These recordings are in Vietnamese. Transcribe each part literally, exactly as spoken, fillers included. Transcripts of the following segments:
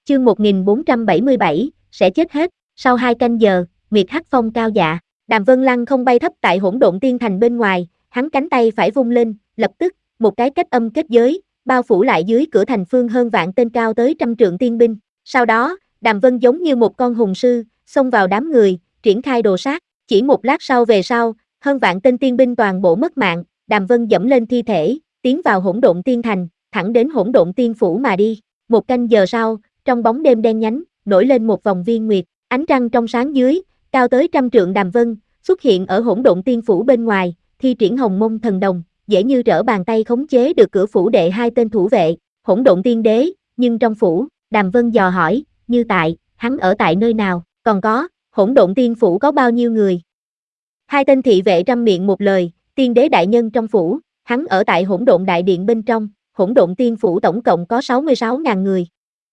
chương một nghìn bốn trăm bảy mươi bảy, sẽ chết hết. Sau hai canh giờ, Nguyệt Hắc Phong cao dạ, Đàm Vân Lăng không bay thấp tại Hỗn Độn Tiên Thành bên ngoài, hắn cánh tay phải vung lên, lập tức, một cái cách âm kết giới, bao phủ lại dưới cửa thành phương hơn vạn tên cao tới trăm trượng tiên binh. Sau đó, Đàm Vân giống như một con hùng sư, xông vào đám người, triển khai đồ sát. Chỉ một lát sau về sau, hơn vạn tên tiên binh toàn bộ mất mạng, Đàm Vân dẫm lên thi thể, tiến vào Hỗn Độn Tiên Thành, thẳng đến Hỗn Độn Tiên Phủ mà đi. Một canh giờ sau, trong bóng đêm đen nhánh, nổi lên một vòng viên nguyệt, ánh trăng trong sáng dưới, cao tới trăm trượng. Đàm Vân xuất hiện ở Hỗn Độn Tiên Phủ bên ngoài, thi triển Hồng Mông Thần Đồng, dễ như trở bàn tay khống chế được cửa phủ đệ hai tên thủ vệ, Hỗn Độn Tiên Đế. Nhưng trong phủ, Đàm Vân dò hỏi, Như Tại, hắn ở tại nơi nào? Còn có, Hỗn Độn Tiên Phủ có bao nhiêu người? Hai tên thị vệ trăm miệng một lời, Tiên Đế đại nhân trong phủ, hắn ở tại Hỗn Độn Đại Điện bên trong, Hỗn Độn Tiên Phủ tổng cộng có sáu mươi sáu nghìn người.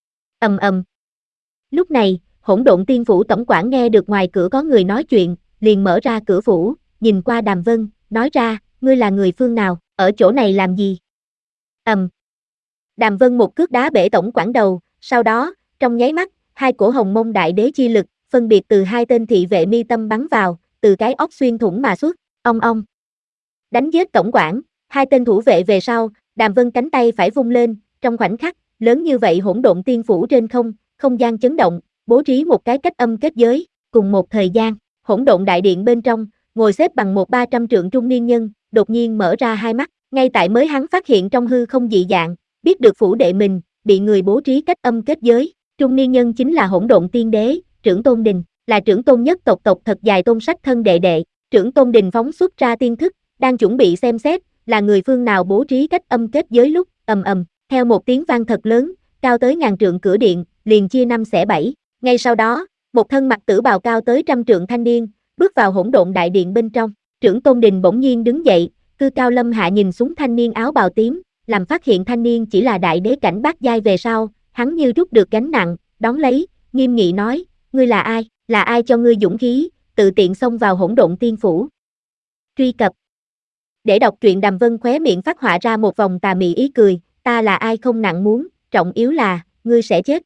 Ầm ầm. Lúc này, Hỗn Độn Tiên Phủ tổng quản nghe được ngoài cửa có người nói chuyện, liền mở ra cửa phủ, nhìn qua Đàm Vân, nói ra, ngươi là người phương nào, ở chỗ này làm gì? Ầm. Đàm Vân một cước đá bể tổng quản đầu, sau đó, trong nháy mắt, hai cổ Hồng Mông Đại Đế chi lực, phân biệt từ hai tên thị vệ mi tâm bắn vào, từ cái óc xuyên thủng mà xuất, ong ong. Đánh giết tổng quản, hai tên thủ vệ về sau, Đàm Vân cánh tay phải vung lên, trong khoảnh khắc, lớn như vậy Hỗn Độn Tiên Phủ trên không, không gian chấn động, bố trí một cái cách âm kết giới, cùng một thời gian, Hỗn Độn Đại Điện bên trong, ngồi xếp bằng một ba trăm trượng trung niên nhân, đột nhiên mở ra hai mắt, ngay tại mới hắn phát hiện trong hư không dị dạng, biết được phủ đệ mình, bị người bố trí cách âm kết giới, trung niên nhân chính là Hỗn Độn Tiên Đế, Trưởng Tôn Đình, là trưởng tôn nhất tộc tộc thật dài tôn sách thân đệ đệ. Trưởng Tôn Đình phóng xuất ra tiên thức, đang chuẩn bị xem xét, là người phương nào bố trí cách âm kết giới lúc, ầm ầm, theo một tiếng vang thật lớn, cao tới ngàn trượng cửa điện, liền chia năm xẻ bảy. Ngay sau đó, một thân mặc tử bào cao tới trăm trượng thanh niên, bước vào Hỗn Độn Đại Điện bên trong. Trưởng Tôn Đình bỗng nhiên đứng dậy, cư cao lâm hạ nhìn xuống thanh niên áo bào tím, làm phát hiện thanh niên chỉ là đại đế cảnh bát giai về sau, hắn như rút được gánh nặng, đón lấy, nghiêm nghị nói, ngươi là ai, là ai cho ngươi dũng khí, tự tiện xông vào Hỗn Độn Tiên Phủ. Truy cập. Để đọc truyện. Đàm Vân khóe miệng phát họa ra một vòng tà mị ý cười, ta là ai không nặng muốn, trọng yếu là, ngươi sẽ chết.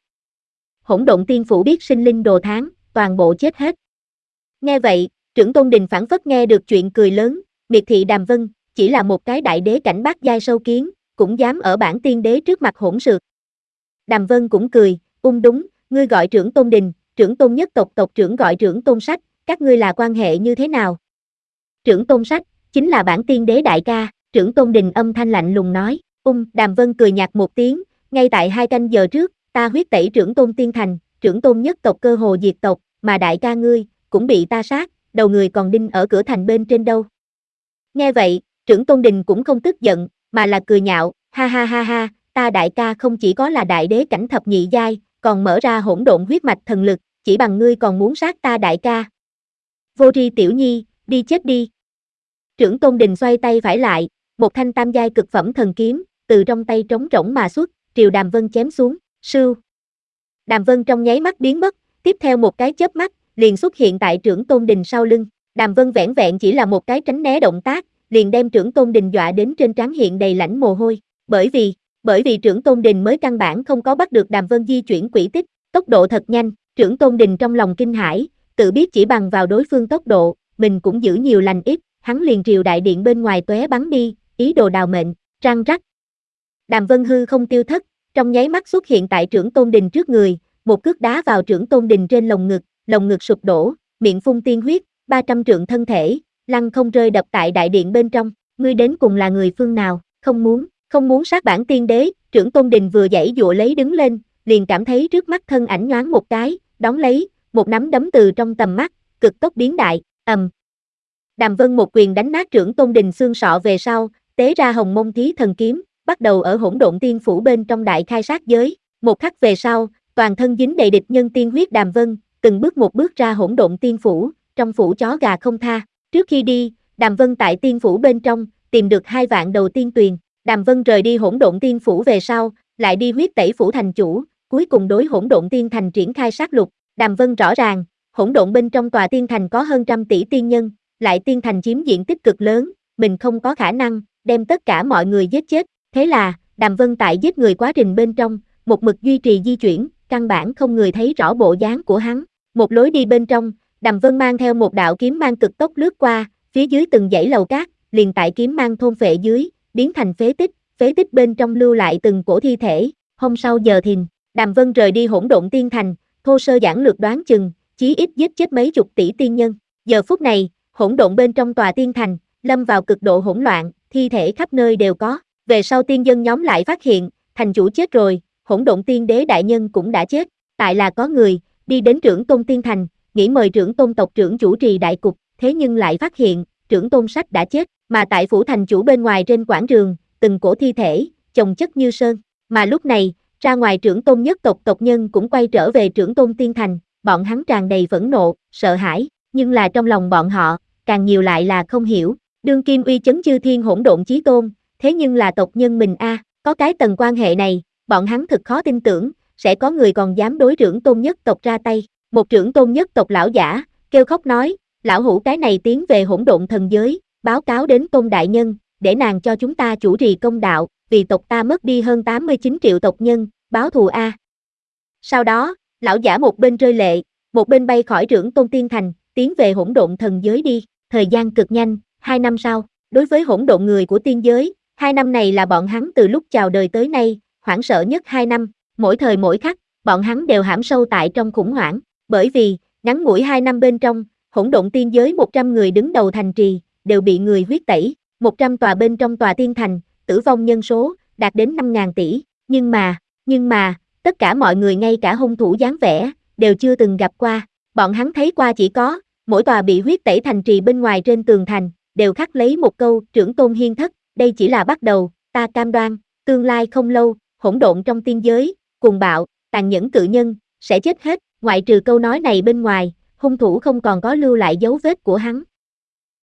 Hỗn Độn Tiên Phủ biết sinh linh đồ tháng, toàn bộ chết hết. Nghe vậy, Trưởng Tôn Đình phảng phất nghe được chuyện cười lớn, miệt thị Đàm Vân, chỉ là một cái đại đế cảnh bát giai sâu kiến, cũng dám ở bản tiên đế trước mặt hỗn xược. Đàm Vân cũng cười, ung đúng, ngươi gọi Trưởng Tôn Đình, Trưởng Tôn nhất tộc tộc trưởng gọi Trưởng Tôn Sách, các ngươi là quan hệ như thế nào? Trưởng Tôn Sách, chính là bản tiên đế đại ca. Trưởng Tôn Đình âm thanh lạnh lùng nói, ung, Đàm Vân cười nhạt một tiếng, ngay tại hai canh giờ trước, ta huyết tẩy Trưởng Tôn Tiên Thành, Trưởng Tôn nhất tộc cơ hồ diệt tộc, mà đại ca ngươi, cũng bị ta sát, đầu người còn đinh ở cửa thành bên trên đâu. Nghe vậy, Trưởng Tôn Đình cũng không tức giận, mà là cười nhạo, ha ha ha ha, ta đại ca không chỉ có là đại đế cảnh thập nhị giai, còn mở ra hỗn độn huyết mạch thần lực, chỉ bằng ngươi còn muốn sát ta đại ca. Vô tri tiểu nhi, đi chết đi. Trưởng Tôn Đình xoay tay phải lại, một thanh tam giai cực phẩm thần kiếm, từ trong tay trống rỗng mà xuất, triều Đàm Vân chém xuống, sưu. Đàm Vân trong nháy mắt biến mất, tiếp theo một cái chớp mắt, liền xuất hiện tại Trưởng Tôn Đình sau lưng. Đàm Vân vẻn vẹn chỉ là một cái tránh né động tác, liền đem Trưởng Tôn Đình dọa đến trên trán hiện đầy lãnh mồ hôi, bởi vì, bởi vì Trưởng Tôn Đình mới căn bản không có bắt được Đàm Vân di chuyển quỹ tích, tốc độ thật nhanh. Trưởng Tôn Đình trong lòng kinh hãi, tự biết chỉ bằng vào đối phương tốc độ, mình cũng giữ nhiều lành ít, hắn liền triều đại điện bên ngoài tóe bắn đi, ý đồ đào mệnh, răng rắc. Đàm Vân hư không tiêu thất, trong nháy mắt xuất hiện tại Trưởng Tôn Đình trước người, một cước đá vào Trưởng Tôn Đình trên lồng ngực, lồng ngực sụp đổ, miệng phun tiên huyết, ba trăm trượng thân thể, lăn không rơi đập tại đại điện bên trong, ngươi đến cùng là người phương nào, không muốn, không muốn sát bản tiên đế. Trưởng Tôn Đình vừa giãy giụa lấy đứng lên, liền cảm thấy trước mắt thân ảnh nhoáng một cái, đón lấy, một nắm đấm từ trong tầm mắt, cực tốc biến đại, ầm. Đàm Vân một quyền đánh nát Trưởng Tôn Đình xương sọ về sau, tế ra Hồng Mông Thí Thần Kiếm, bắt đầu ở Hỗn Độn Tiên Phủ bên trong đại khai sát giới. Một khắc về sau, toàn thân dính đầy địch nhân tiên huyết Đàm Vân, từng bước một bước ra Hỗn Độn Tiên Phủ, trong phủ chó gà không tha. Trước khi đi, Đàm Vân tại Tiên Phủ bên trong, tìm được hai vạn đầu tiên tuyền. Đàm Vân rời đi Hỗn Độn Tiên Phủ về sau, lại đi huyết tẩy phủ thành chủ, cuối cùng đối Hỗn Độn Tiên Thành triển khai sát lục. Đàm Vân rõ ràng, hỗn độn bên trong tòa tiên thành có hơn trăm tỷ tiên nhân, lại tiên thành chiếm diện tích cực lớn, mình không có khả năng đem tất cả mọi người giết chết. Thế là, Đàm Vân tại giết người quá trình bên trong, một mực duy trì di chuyển, căn bản không người thấy rõ bộ dáng của hắn. Một lối đi bên trong, Đàm Vân mang theo một đạo kiếm mang cực tốc lướt qua, phía dưới từng dãy lầu cát, liền tại kiếm mang thôn phệ dưới, biến thành phế tích, phế tích bên trong lưu lại từng cổ thi thể. Hôm sau giờ thìn, Đàm Vân rời đi Hỗn Độn Tiên Thành, thô sơ giản lược đoán chừng, chí ít giết chết mấy chục tỷ tiên nhân. Giờ phút này, hỗn độn bên trong tòa tiên thành, lâm vào cực độ hỗn loạn, thi thể khắp nơi đều có. Về sau tiên dân nhóm lại phát hiện, thành chủ chết rồi, Hỗn Độn Tiên Đế đại nhân cũng đã chết. Tại là có người đi đến Trưởng Tôn Tiên Thành, nghĩ mời Trưởng Tôn tộc trưởng chủ trì đại cục, thế nhưng lại phát hiện, Trưởng Tôn Sách đã chết, mà tại phủ thành chủ bên ngoài trên quảng trường, từng cổ thi thể, chồng chất như sơn. Mà lúc này, ra ngoài Trưởng Tôn nhất tộc tộc nhân cũng quay trở về Trưởng Tôn Tiên Thành, bọn hắn tràn đầy phẫn nộ, sợ hãi, nhưng là trong lòng bọn họ, càng nhiều lại là không hiểu. Đương kim uy chấn chư thiên hỗn độn chí tôn, thế nhưng là tộc nhân mình a, có cái tầng quan hệ này, bọn hắn thực khó tin tưởng, sẽ có người còn dám đối Trưởng Tôn nhất tộc ra tay. Một Trưởng Tôn nhất tộc lão giả, kêu khóc nói, lão hủ cái này tiến về hỗn độn thần giới, báo cáo đến Tôn đại nhân, để nàng cho chúng ta chủ trì công đạo, vì tộc ta mất đi hơn tám mươi chín triệu tộc nhân, báo thù a. Sau đó, lão giả một bên rơi lệ, một bên bay khỏi Trưởng Tôn Tiên Thành, tiến về hỗn độn thần giới đi. Thời gian cực nhanh, hai năm sau, đối với hỗn độn người của tiên giới, hai năm này là bọn hắn từ lúc chào đời tới nay, hoảng sợ nhất hai năm, mỗi thời mỗi khắc, bọn hắn đều hãm sâu tại trong khủng hoảng, bởi vì, ngắn ngủi hai năm bên trong, hỗn độn tiên giới một trăm người đứng đầu thành trì, đều bị người huyết tẩy, một trăm tòa bên trong tòa tiên thành, tử vong nhân số, đạt đến năm ngàn tỷ, nhưng mà, nhưng mà, tất cả mọi người ngay cả hung thủ dáng vẻ, đều chưa từng gặp qua, bọn hắn thấy qua chỉ có, mỗi tòa bị huyết tẩy thành trì bên ngoài trên tường thành, đều khắc lấy một câu, Trưởng Tôn hiên thất, đây chỉ là bắt đầu, ta cam đoan, tương lai không lâu, hỗn độn trong tiên giới, cuồng bạo, tàn nhẫn cự nhân, sẽ chết hết, ngoại trừ câu nói này bên ngoài, hung thủ không còn có lưu lại dấu vết của hắn.